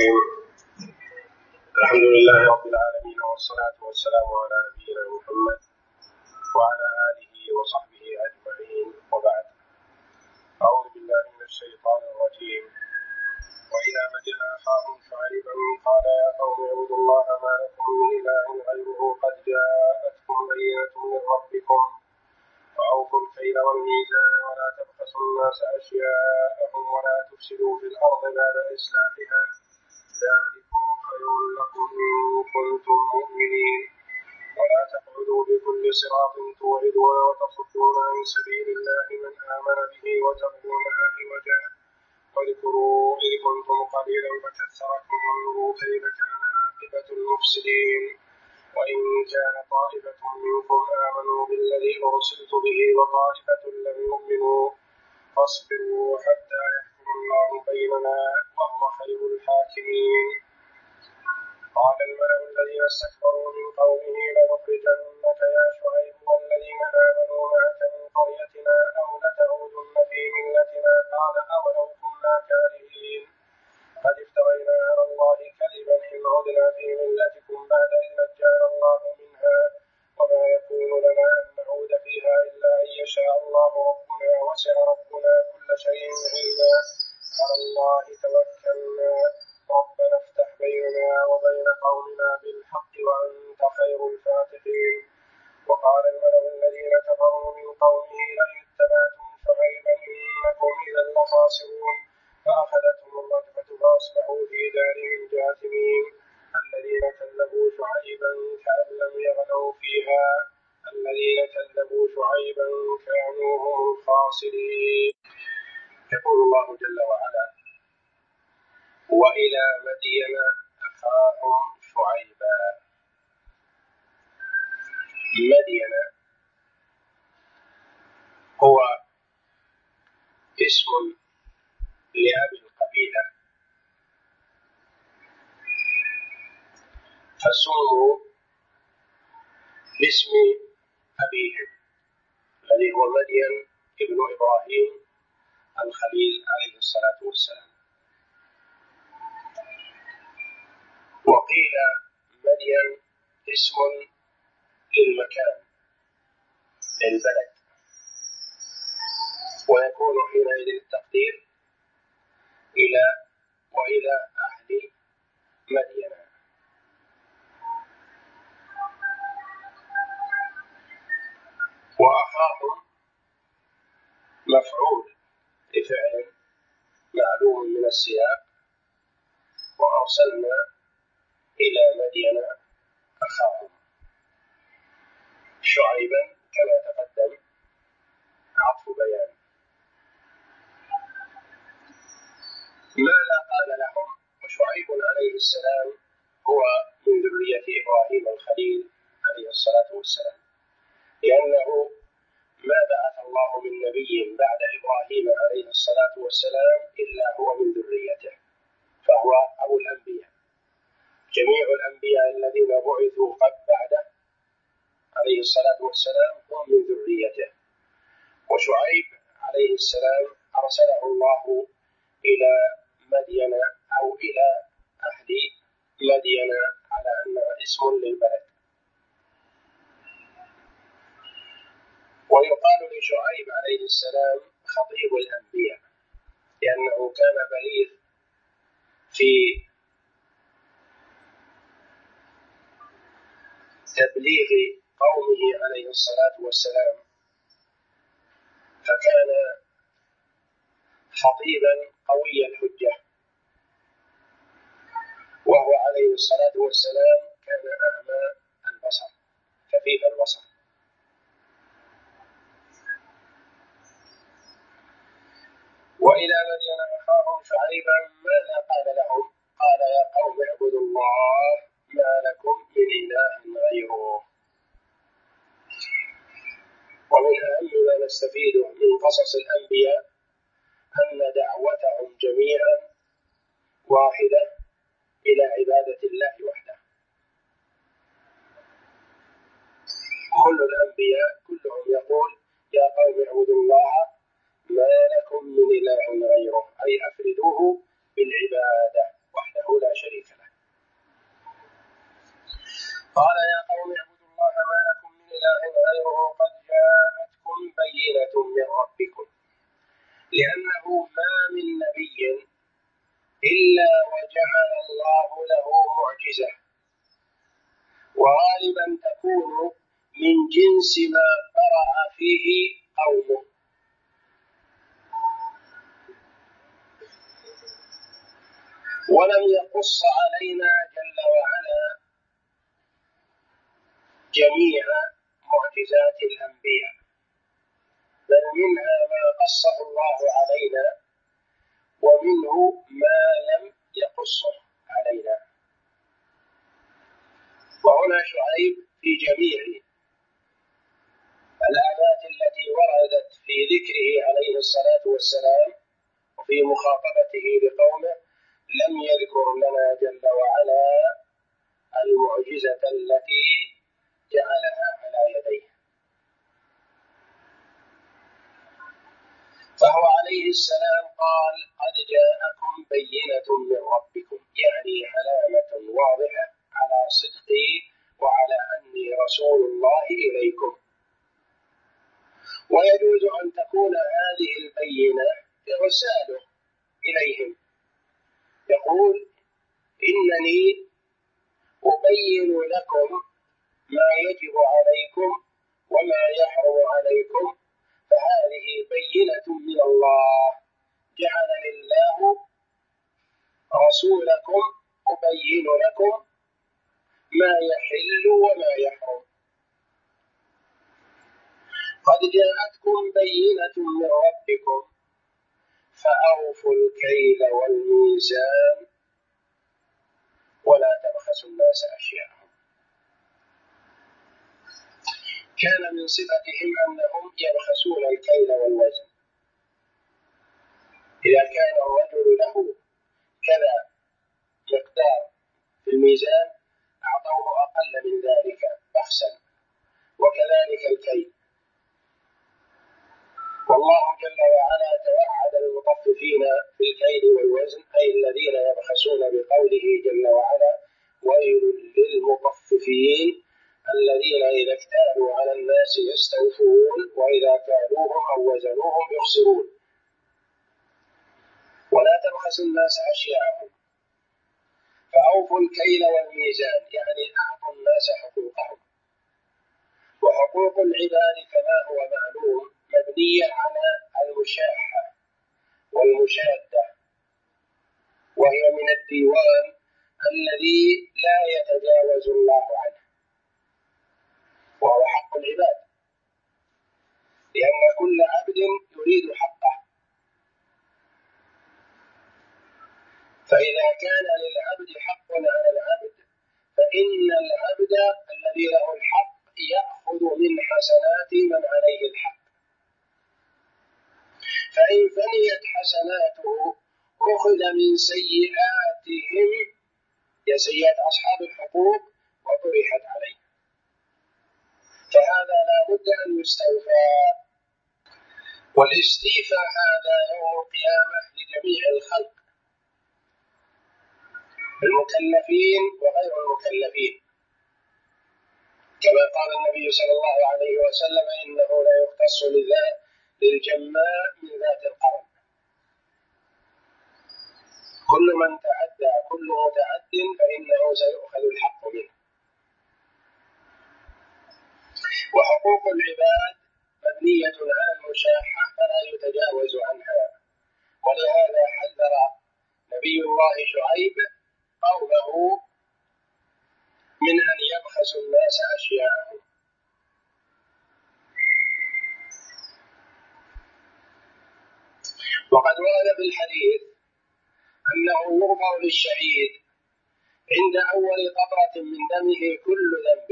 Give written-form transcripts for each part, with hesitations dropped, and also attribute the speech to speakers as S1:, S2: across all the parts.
S1: الرحيم. الحمد لله رب العالمين، والصلاة والسلام على نبينا محمد وعلى آله وصحبه أجمعين، وبعد. أعوذ بالله من الشيطان الرجيم. وإلى مدين أخاهم شعيبا قال يا قوم اعبدوا الله ما لكم من إله غيره قد جاءتكم بينة من ربكم فأوفوا الكيل والميزان ولا تبخسوا الناس أشياءهم ولا تفسدوا في الأرض بعد إصلاحها ذلكم خير لكم إن كنتم مؤمنين. ولا تقعدوا بكل صراط توعدون وتصدون عن سبيل الله من آمن به وتبغونها عوجا واذكروا إذ كنتم قليلا فكثركم وانظروا كيف كان عاقبة المفسدين. وإن كان طائفة منكم آمنوا بالذي أرسلت به وطائفة لم يؤمنوا فاصبروا حتى يحكم الله بيننا وهو خير الحاكمين. قال الملأ الذين استكبروا من قومه لنخرجنك يا شعيب والذين آمنوا معك من قريتنا أو لتعودن في ملتنا قال أولو كنا كارهين قد افترينا على الله كذبا إن عدنا في ملتكم بعد إذ نجانا الله منها وما يكون لنا أن نعود فيها إلا أن يشاء الله ربنا وسع ربنا كل شيء علما على الله توكلنا ربنا افتح بيننا وبين قومنا بالحق وأنت خير الفاتحين. وقال الملأ الذين كفروا من قومه لئن اتبعتم شعيبا إنكم إذا لخاسرون فأخذتهم الرجفة فأصبحوا في دارهم جاثمين. الذين كذبوا شعيبا كأن لم يغنوا فيها الذين كذبوا شعيبا كانوا هم الخاسرين. يقول الله جل وعلا وإلى مدين أخاهم شعيبا. مدين هو اسم لأبي القبيلة فسموا باسم أبيهم الذي هو مدين ابن إبراهيم الخليل عليه الصلاة والسلام. وقيل مدين اسم للمكان للبلد ويكون حينئذ التقدير وإلى أهل مدين. وأخاهم مفعول لفعل معلوم من السياق وأرسلنا إلى مدين أخاهم شعيبا كما تقدم عطف بيان. ماذا قال لهم؟ وشعيب عليه السلام هو من ذرية إبراهيم الخليل عليه الصلاة والسلام، لأنه ما بعث الله من نبي بعد إبراهيم عليه الصلاة والسلام إلا هو من ذريته، فهو أبو الأنبياء. جميع الأنبياء الذين بعثوا قد بعده عليه الصلاة والسلام هم من ذريته. وشعيب عليه السلام أرسله الله إلى مدين أو إلى أهل مدين على أنها اسم للبلد. ويقال لشعيب عليه السلام خطيب الأنبياء لأنه كان بليغ في تبليغ قومه عليه الصلاة والسلام، فكان خطيبا قوي الحجة. وهو عليه الصلاة والسلام كان أعمى البصر كفيف البصر. وإلى مدين أخاهم شعيبا ماذا قال لهم؟ قال يا قوم اعبدوا الله ما لكم من إله غيره. ومن أهم ما نستفيده من قصص الأنبياء أن دعوتهم جميعا واحدة إلى عبادة الله وحده. كل الأنبياء كلهم يقول يا قوم اعبدوا الله ما لكم من إله غيره، أي أفردوه بالعبادة وحده لا جعل الله له معجزة، وغالبا تكون من جنس ما برع فيه قومه، ولم يقص علينا جل وعلا جميع معجزات الأنبياء، بل منها ما قصه الله علينا ومنه ما لم يقصه علينا. وهنا شعيب في جميع الآيات التي وردت في ذكره عليه الصلاة والسلام وفي مخاطبته لقومه لم يذكر لنا جل وعلا المعجزة التي جعلها على يديه، فهو عليه السلام قال قد جاءكم بينة من ربكم، يعني علامة واضحة على صدقي وعلى أني رسول الله إليكم. ويجوز أن تكون هذه البينة إرساله إليهم، يقول إنني أبين لكم ما يجب عليكم وما يحرم عليكم، فهذه بينة من الله، جعلني الله رسولكم أبين لكم ما يحل وما يحرم. قد جاءتكم بينة من ربكم فأوفوا الكيل والميزان ولا تبخسوا الناس أشياءهم. كان من صفتهم أنهم يبخسون الكيل والوزن، إذا كان الرجل له كذا مقدار في الميزان أعطوه أقل من ذلك بخسا، وكذلك الكيل. والله جل وعلا توعد المطففين في الكيل والوزن، أي الذين يبخسون، بقوله جل وعلا ويل للمطففين الذين إذا اكتالوا على الناس يستوفون وإذا كالوهم أو وزنوهم يخسرون. ولا تبخسوا الناس أشياءهم، فأوفوا الكيل والميزان، يعني أعطوا الناس حقوقهم. وحقوق العباد كما هو معلوم مبنية على المشاحة والمشادة، وهي من الديوان الذي لا يتجاوز الله عنه، وهو حق العباد، لأن كل عبد يريد حقه. فإذا كان للعبد حق على العبد فإن العبد الذي له الحق يأخذ من حسنات من عليه الحق، فإن فنيت حسناته أخذ من سيئاتهم، يا سيئات أصحاب الحقوق، وطرحت عليه، فهذا لا بد أن يستوفى. والاستيفاء هذا يوم القيامة لجميع الخلق، المكلفين وغير المكلفين، كما قال النبي صلى الله عليه وسلم إنه لا يختص للجماء من ذات القرن، كل من تعدى كل متعد فإنه سيؤخذ الحق منه. وحقوق العباد مبنية على المشاحة فلا يتجاوز عنها، ولهذا حذر نبي الله شعيب قوله من أن يبخسوا الناس أشياءهم. وقد ورد في الحديث أنه يغفر للشهيد عند أول قطرة من دمه كل ذنب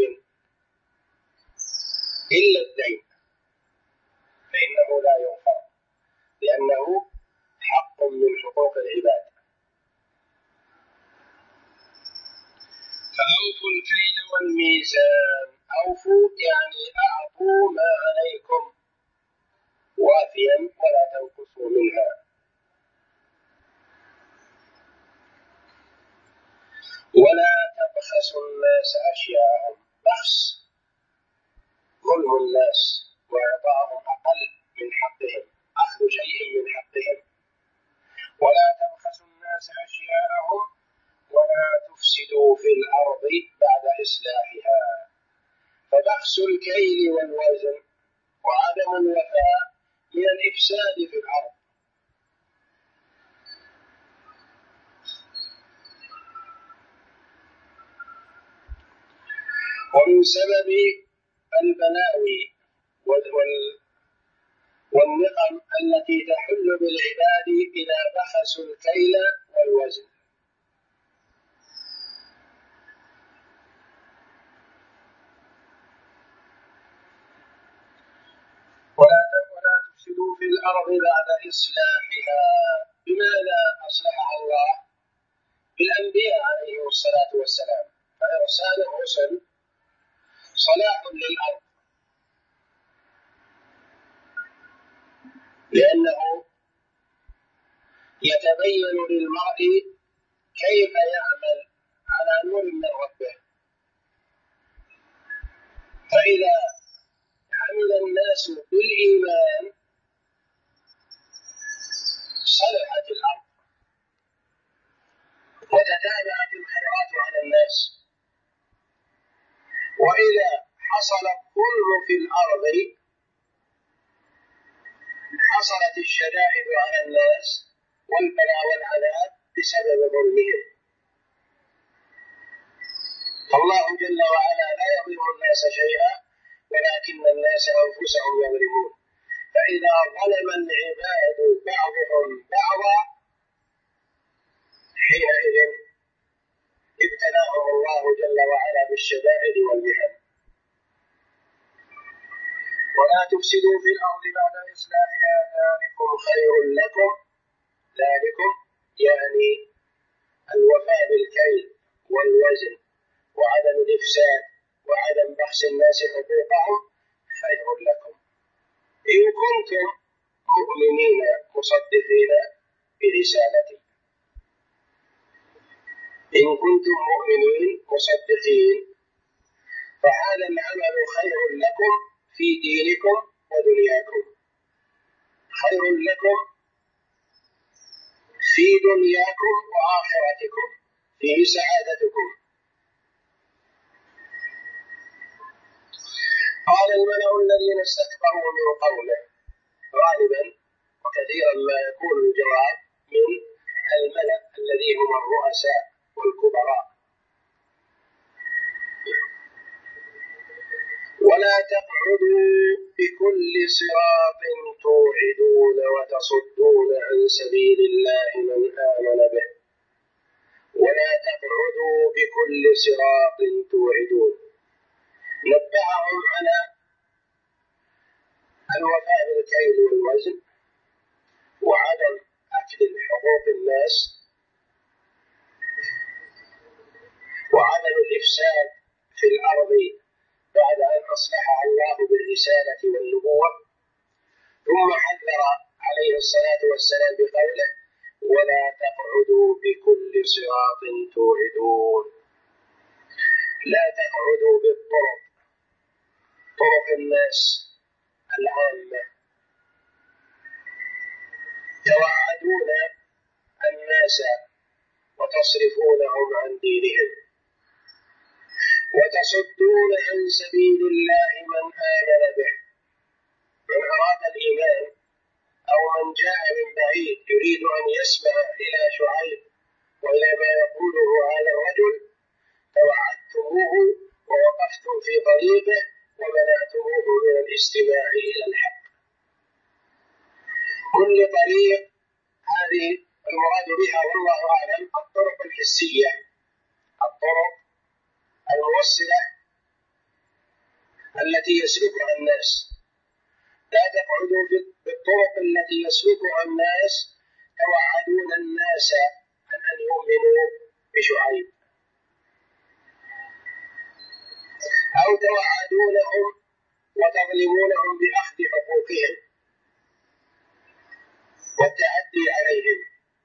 S1: إلا الدين، فإنه لا يغفر لأنه حق من حقوق العباد. فأوفوا الكيل والميزان، أوفوا يعني أعطوا ما عليكم وافيا ولا تنقصوا منها. ولا تبخسوا الناس أشياءهم، بخس ظلم الناس وإعطاهم أقل من حقهم، أخذ شيء من حقهم. ولا تبخسوا الناس أشياءهم الكيل والوزن وعدم الوفاء من الإفساد في الأرض. ومن سبب البلاوي والنقم التي تحل بالعباد إذا بخسوا الكيل والوزن. ولا تفسدوا في الأرض بعد إصلاحها. بماذا أصلحها الله؟ بالأنبياء عليهم الصلاة والسلام، فإرسال الرسل صلاح للأرض، لأنه يتبين للمرء كيف يعمل على نور من ربه. فإذا عمل الناس بالإيمان صلحت الأرض وتتابعت الخيرات على الناس. وإذا حصل الظلم في الأرض حصلت الشدائد على الناس والبلاء والعذاب بسبب ظلمهم. الله جل وعلا لا يظلم الناس شيئا ولكن الناس أنفسهم يظلمون. فإذا ظلم العباد بعضهم بعضا حينئذ ابتلاهم الله جل وعلا بالشدائد والمحن. ولا تفسدوا في الأرض بعد إصلاحها ذلكم خير لكم. ذلكم يعني الوفاء بالكيل والوزن وعدم الإفساد وعدم بخس الناس حقوقهم خير لكم إن كنتم مؤمنين مصدقين برسالتي. إن كنتم مؤمنين مصدقين فهذا العمل خير لكم في دينكم ودنياكم، خير لكم في دنياكم وآخرتكم، في سعادتكم. قال الملأ الذين استكبروا من قومه. غالبا وكثيرا ما يكون الجواب من الملأ الذين هم الرؤساء والكبراء. ولا تقعدوا بكل صراط توعدون وتصدون عن سبيل الله من آمن به. ولا تقعدوا بكل صراط توعدون. نبههم على الوفاء بالكيل والوزن وعدم أكل حقوق الناس وعدم الإفساد في الأرض بعد أن أصلحها الله بالرسالة والنبوة. ثم حذر عليه الصلاة والسلام بقوله ولا تقعدوا بكل صراط توعدون. لا تقعدوا بالطرق، طرق الناس العامة، توعدون الناس وتصرفونهم عن دينهم وتصدون عن سبيل الله من آمن به. من أراد الإيمان أو من جاء من بعيد يريد أن يسمع إلى شعيب وإلى ما يقوله هذا الرجل توعدتموه ووقفتم في طريقه ومنعتموه من الاستماع إلى الحق. كل طريق هذه المراد بها والله أعلم الطرق الحسية، الطرق الموصلة التي يسلكها الناس. لا تقعدوا بالطرق التي يسلكها الناس توعدون الناس عن أن يؤمنوا بشعيب أو توعدونهم وتظلمونهم بأخذ حقوقهم والتعدي عليهم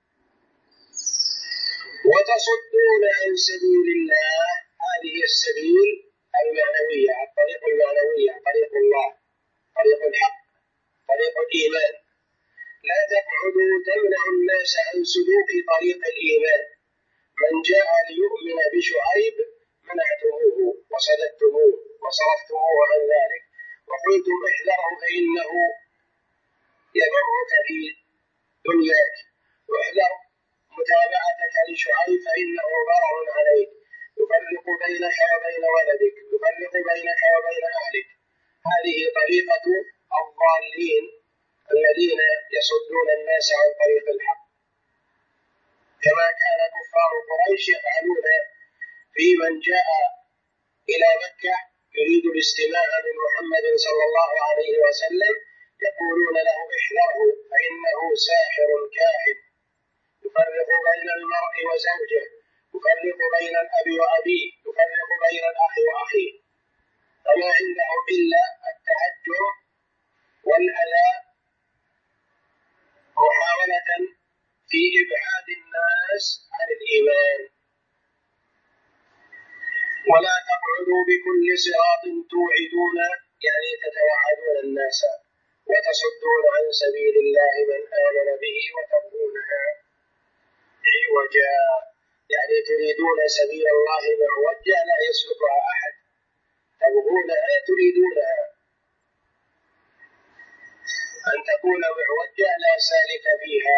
S1: وتصدون عن سبيل الله. هذه السبيل المعنوية، الطريق المعنوية، طريق الله، طريق الحق، طريق الإيمان. لا تقعدوا تمنعوا الناس عن سلوك طريق الإيمان. من جاء ليؤمن بشعيب منعتموه وصددتموه وصرفتموه عن ذلك وقلتم احذره فإنه يضرك في دنياك، واحذر متابعتك لشعيب فإنه ضرر عليك، يفرق بينك وبين ولدك، يفرق بينك وبين أهلك. هذه طريقة الضالين الذين يصدون الناس عن طريق الحق، كما كان كفار قريش يفعلون في من جاء إلى مكة يريد الاستماع من محمد صلى الله عليه وسلم، يقولون له احذره فإنه ساحر كاهن، يفرق بين المرء وزوجه، يفرق بين الأب وأبيه، يفرق بين الأخ وأخيه، فما عندهم إلا التهجر والأذى محاولة في إبعاد الناس عن الإيمان. ولا تقعدوا بكل صراط توعدون، يعني تتوعدون الناس وتصدون عن سبيل الله من آمن به وتبغونها عوجا، يعني تريدون سبيل الله معوجا لا يسلكها أحد، تبغونها تريدونها أن تكون معوجا لا سالك فيها.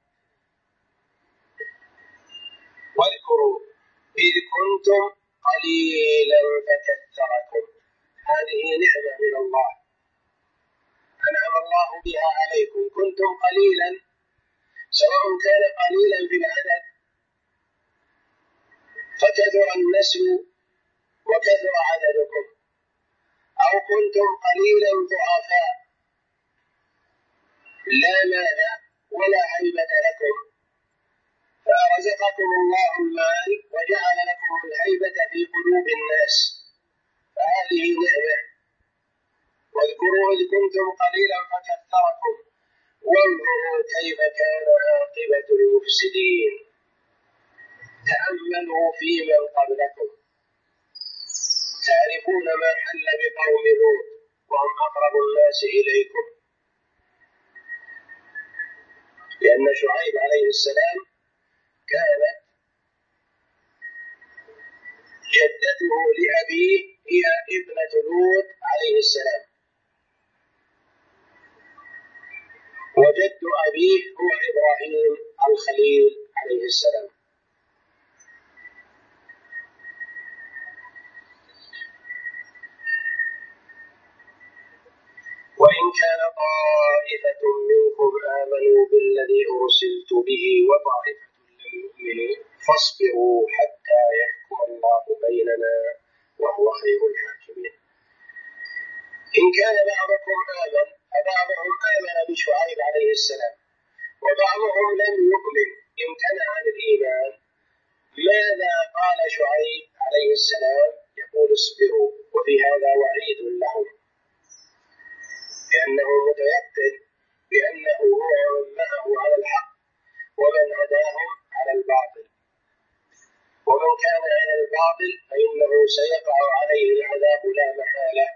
S1: واذكروا إذ كنتم قليلا فكثركم، هذه نعمة من الله أنعم الله بها عليكم، كنتم قليلا، سواء كان قليلا في العدد فكثر النسل وكثر عددكم، أو كنتم قليلا ضعفاء لا مال ولا هيبة لكم فرزقكم الله المال وجعل لكم الهيبة في قلوب الناس، فهذه نعمة. واذكروا إذ كنتم قليلا فكثركم وانظروا كيف كان عاقبة المفسدين. تأملوا في من قبلكم تعرفون ما حل بقوم لوط وهم أقرب الناس إليكم، لأن شعيب عليه السلام كانت جدته لأبيه هي ابنة لوط عليه السلام، وجد أبيه هو إبراهيم الخليل عليه السلام. وإن كان طائفة منكم آمنوا بالذي أرسلت به وطائفة لم يؤمنوا فاصبروا حتى يحكم الله بيننا وهو خير الحاكمين. إن كان بعضكم آمن فبعضهم آمن بشعيب عليه السلام وبعضهم لم يؤمن، امتنع عن الإيمان. ماذا قال شعيب عليه السلام؟ يقول اصبروا، وفي هذا وعيد لهم، لأنه متيقن بأنه هو ومن معه على الحق ومن عداهم على الباطل، ومن كان على الباطل فإنه سيقع عليه العذاب لا محالة.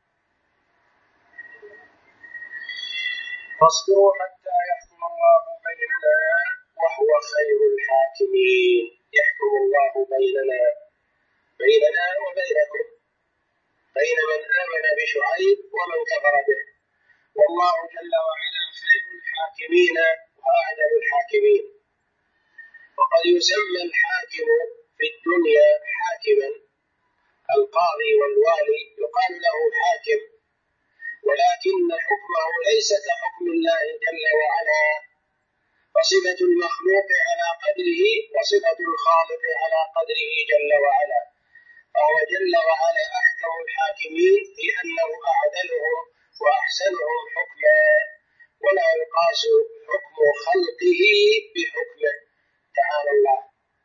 S1: فاصبروا حتى يحكم الله بيننا وهو خير الحاكمين. يحكم الله بيننا وبينكم، بين من آمن بشعيب ومن كفر به، والله جل وعلا خير الحاكمين وأعدل الحاكمين. وقد يسمى الحاكم في الدنيا حاكما، القاضي والوالي يقال له حاكم، ولكن حكمه ليس كحكم الله جل وعلا، فصفة المخلوق على قدره وصفة الخالق على قدره جل وعلا، فهو جل وعلا أحكم الحاكمين لأنه أعدلهم وأحسنهم حكما، ولا يقاس حكم خلقه بحكمه تعالى الله.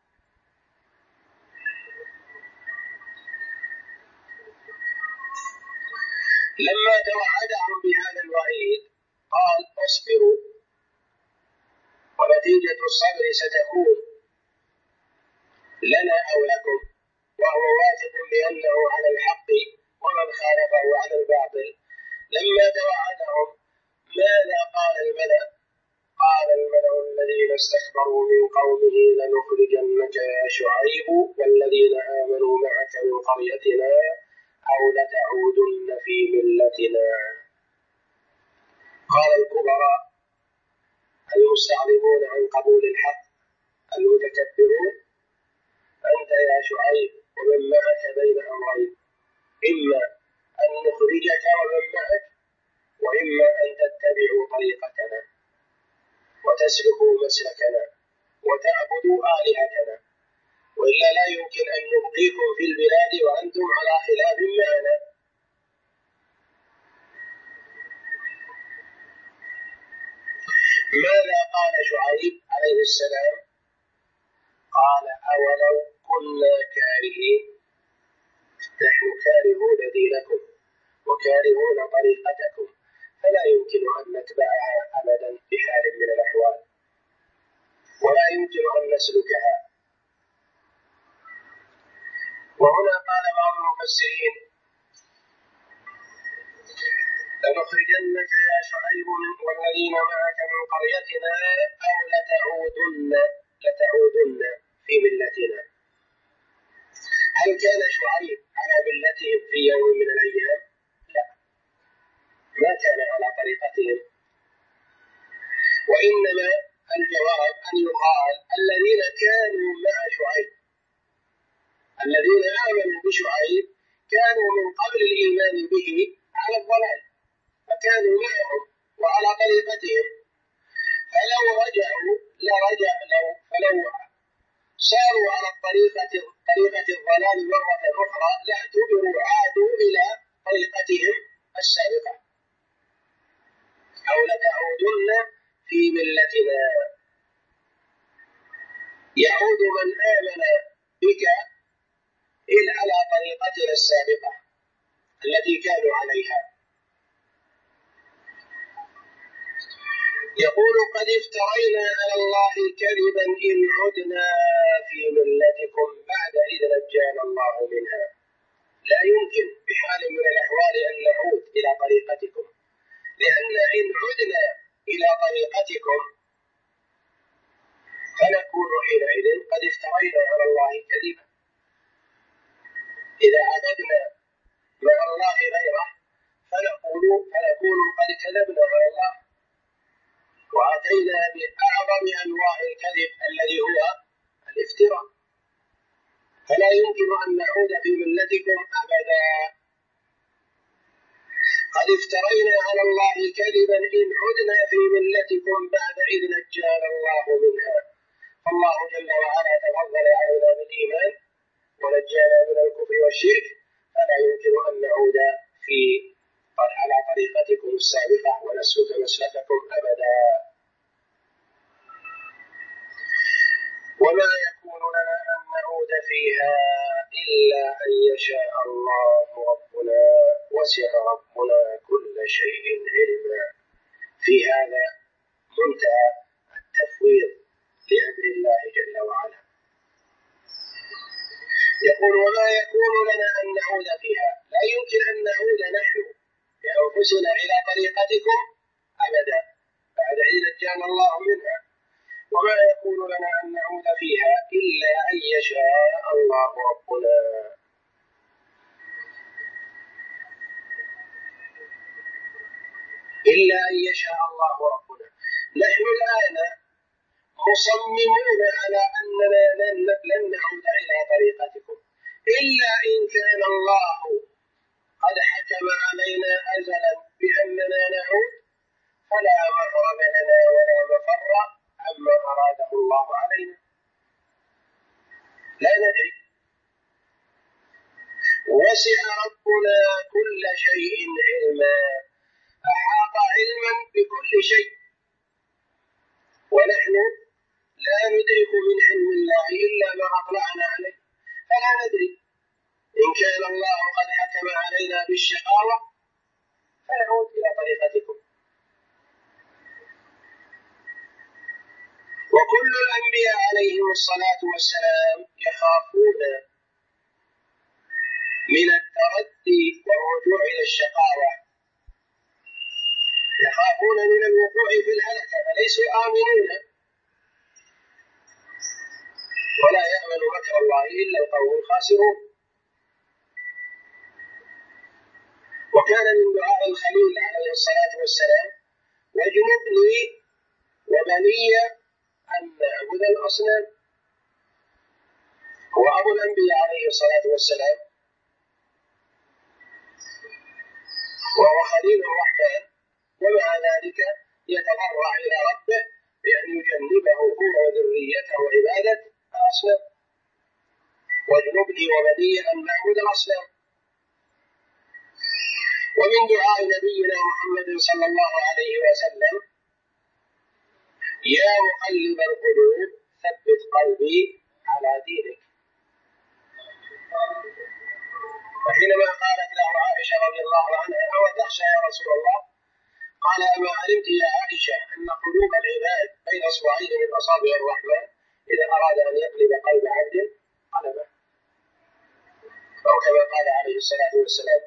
S1: لما توعدهم بهذا الوعيد قال اصبروا، ونتيجة الصبر ستكون لنا أو لكم، وهو واثق بأنه على الحق ومن خالفه على الباطل. لما توعدهم ماذا قال الملأ؟ قال الملأ الذين استكبروا من قومه لنخرجنك يا شعيب والذين آمنوا معك من قريتنا أو لتعودن في ملتنا. قال الكبراء المستعرضون عن قبول الحق المتكبرون: أنت يا شعيب ومن معك بين أمرين، إما أن نخرجك ومن معك، وإما أن تتبعوا طريقتنا وتسلكوا مسلكنا وتعبدوا آلهتنا، وإلا لا يمكن أن نبقيكم في البلاد وأنتم على خلاف معنا. ماذا قال شعيب عليه السلام؟ قال: أولو كنا كارهين، نحن كارهون دينكم وكارهون طريقتكم، فلا يمكن أن نتبعها أبدا بحال من الأحوال، ولا يمكن أن نسلكها. وهنا قال بعض المفسرين: لنخرجنك يا شعيب والذين معك من قريتنا أو لتعودن في ملتنا. هل كان شعيب على ملتهم في يوم من الأيام؟ لا، ما كان على طريقتهم، وإنما الجواب أن يقال الذين كانوا مع شعيب، الذين آمنوا بشعيب كانوا من قبل الإيمان به على الضلال، فكانوا معهم وعلى طريقتهم، فلو صاروا على طريقة الضلال مرة أخرى لاعتبروا عادوا إلى طريقتهم السابقة. أو لتعودن في ملتنا، يعود من آمن بك إلى على طريقتنا السابقة التي كانوا عليها. يقول: قد افترينا على الله كذبا إن عدنا في ملتكم بعد إذ نجانا الله منها. لا يمكن بحال من الأحوال أن نعود إلى طريقتكم، لأن إن عدنا إلى طريقتكم فنكون حينئذ قد افترينا على الله كذبا. إذا عبدنا مع الله غيره فنكون قد كذبنا على الله وأتينا بأعظم أنواع الكذب الذي هو الافتراء، فلا يمكن أن نعود في ملتكم أبدا. قد افترينا على الله كذبا إن عدنا في ملتكم بعد إذ نجانا الله منها. فالله جل وعلا تفضل علينا بالإيمان ونجانا من الكفر والشرك، فلا يمكن أن نعود على طريقتكم السابقة ونسلك مسلككم أبدا. وما يكون لنا أن نعود فيها إلا أن يشاء الله ربنا، وسع ربنا كل شيء علما. في هذا منتهى التفويض لأمر الله جل وعلا. يقول: وما يكون لنا أن نعود فيها، لا يمكن أن نعود نحن بأنفسنا إلى طريقتكم أبدا بعد إذ نجانا الله منها. وما يكون لنا أن نعود فيها إلا أن يشاء الله ربنا. إلا أن يشاء الله ربنا. نحن الآن مصممون على أننا لن نعود إلى طريقتكم إلا إن كان الله قد حكم علينا أزلا بأننا نعود، فلا مهرب لنا ولا مفر عما أراده الله علينا. لا ندري. وسع ربنا كل شيء علما، أحاط علما بكل شيء، ونحن لا ندرك من علم الله إلا ما أطلعنا عليه، فلا ندري. إن كان الله قد حكم علينا بالشقاوة فنعود إلى طريقتكم. وكل الأنبياء عليهم الصلاة والسلام يخافون من التردي والرجوع إلى الشقاوة، يخافون من الوقوع في الهلكة، فليسوا آمنين، ولا يأمن مكر الله إلا القوم الخاسرون. وكان من دعاء الخليل عليه الصلاة والسلام: واجنبني وبني أن نعبد الأصنام. هو أبو الأنبياء عليه الصلاة والسلام، وهو خليل الرحمن، ومع ذلك يتضرع إلى ربه بأن يجنبه هو وذريته عبادة الأصنام. واجنبني وبني أن نعبد الأصنام. ومن دعاء نبينا محمد صلى الله عليه وسلم: يا مقلب القلوب ثبت قلبي على دينك. وحينما قالت له عائشة رضي الله عنها: أو تخشى يا رسول الله؟ قال: أما علمت يا عائشة أن قلوب العباد بين أصبعين من أصابع الرحمن، إذا أراد أن يقلب قلب عبد قلبه، أو كما قال عليه الصلاة والسلام.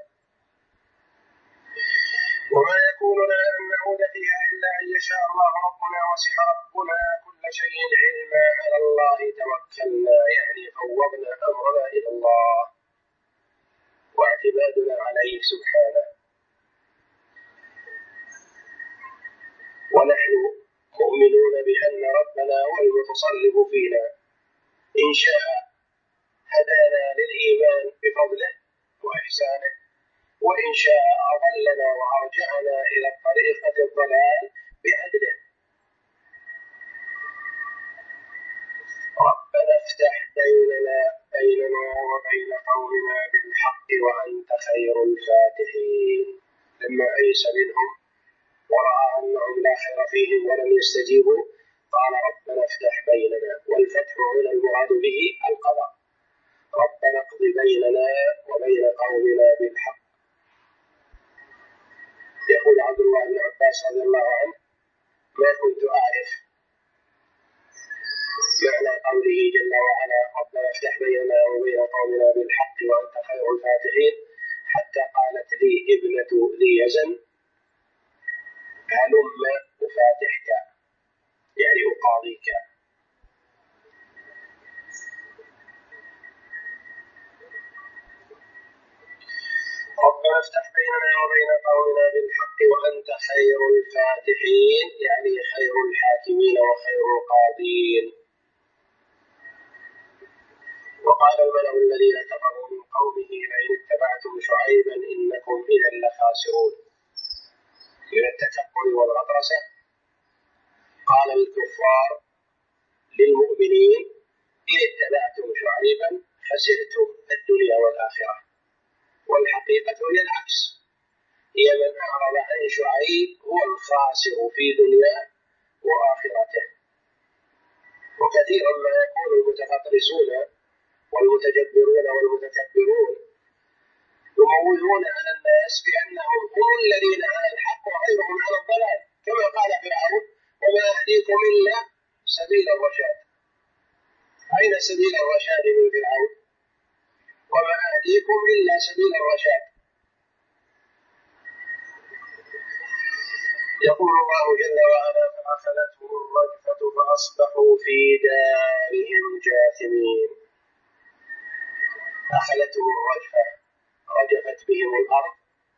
S1: وما يكون لنا أن نعود فيها إلا أن يشاء الله ربنا، وسع ربنا كل شيء علما، على الله توكلنا، يعني فوضنا أمرنا إلى الله واعتمادنا عليه سبحانه. ونحن مؤمنون بأن ربنا هو المتصرف فينا، إن شاء هدانا للإيمان بفضله وإحسانه، وإن شاء أضلنا وأرجعنا إلى الطريقة الضلال بعدله. ربنا افتح بيننا وبين قومنا بالحق وأنت خير الفاتحين. لما أيس منهم ورأى أنهم لا خير فيهم ولم يستجيبوا قال: ربنا افتح بيننا. والفتح هنا المراد به القضاء. ربنا اقض بيننا وبين قومنا بالحق. يقول عبد الله بن عباس رضي الله عنه: ما كنت أعرف معنى قوله جل وعلا: ربنا افتح بيننا وبين قومنا بالحق وأنت خير الفاتحين، حتى قالت لي ابنة ذي يزن: هلم أفاتحك، يعني أقاضيك. ربنا افتح بيننا وبين قومنا بالحق وأنت خير الفاتحين، يعني خير الحاكمين وخير القاضين. وقال الملأ الذين كفروا من قومه: لئن اتبعتم شعيبا إنكم إذا لخاسرون. من التكبر والغطرسة قال الكفار للمؤمنين: إن اتبعتم شعيبا خسرتم الدنيا والآخرة. والحقيقة هي العكس، هي من أعرض عن شعيب هو الخاسر في دنياه وآخرته. وكثيرا ما يكون المتفطرسون والمتجبرون والمتكبرون يموهون على الناس بأنهم هم الذين على الحق وغيرهم على الضلال، كما قال فرعون: وما أهديكم إلا سبيل الرشاد. أين سبيل الرشاد من فرعون؟ وما أهديكم إلا سبيل الرشاد. يقول الله جل وعلا: فأخذتهم الرجفة فأصبحوا في دارهم جاثمين. أخذتهم الرجفة، رجفت بهم الأرض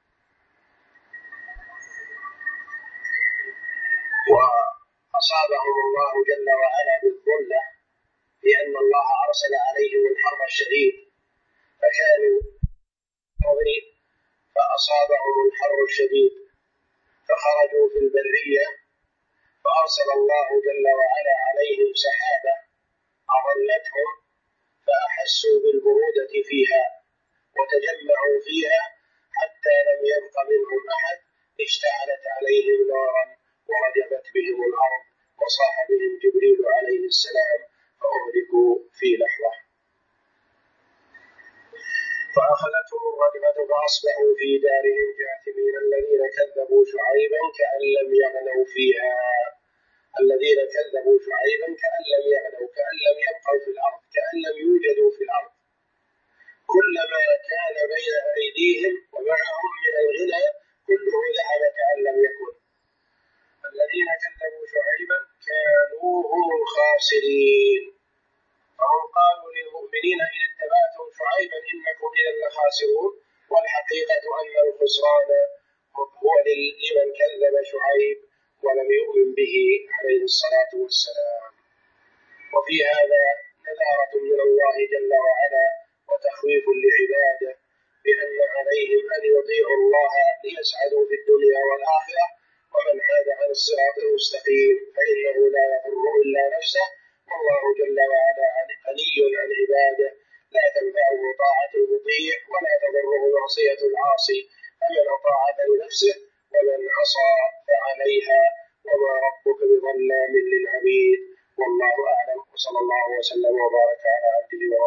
S1: وأصابهم الله جل وعلا بالظلة، لأن الله أرسل عليهم الحر الشديد فكانوا مضرين، فأصابهم الحر الشديد فخرجوا في البرية، فأرسل الله جل وعلا عليهم سحابة أظلتهم فأحسوا بالبرودة فيها وتجمعوا فيها حتى لم يبق منهم أحد، اشتعلت عليهم نارا ورجبت بهم الأرض، وصاح بهم جبريل عليه السلام فأهلكوا في لحظة. فأخذتهم الرجفة فأصبحوا في دارهم جاثمين. الذين كذبوا شعيبا كأن لم يغنوا فيها. الذين كذبوا شعيبا كأن لم يغنوا، كأن لم يبقوا في الأرض، كأن لم يوجدوا في الأرض. كلما كان بين أيديهم ومعهم من الغنى كله ذهب كأن لم يكن. الذين كذبوا شعيبا كانوا هم الخاسرين. فهم قالوا للمؤمنين: إن اتبعتم شعيبا إنكم إذا لخاسرون. والحقيقة أن الخسران هو لمن كذب شعيب ولم يؤمن به عليه الصلاة والسلام. وفي هذا نذارة من الله جل وعلا وتخويف لعباده بأن عليهم أن يطيعوا الله ليسعدوا في الدنيا والآخرة، ومن حاد عن الصراط المستقيم فإنه لا يضر إلا نفسه، والله جل وعلا غني عن عباده، لا تنفعه طاعة المطيع ولا تضره معصية العاصي، فمن أطاع فلنفسه ومن عصى فعليها، وما ربك بظلام للعبيد. والله أعلم، وصلى الله وسلم وبارك على عبده ورسوله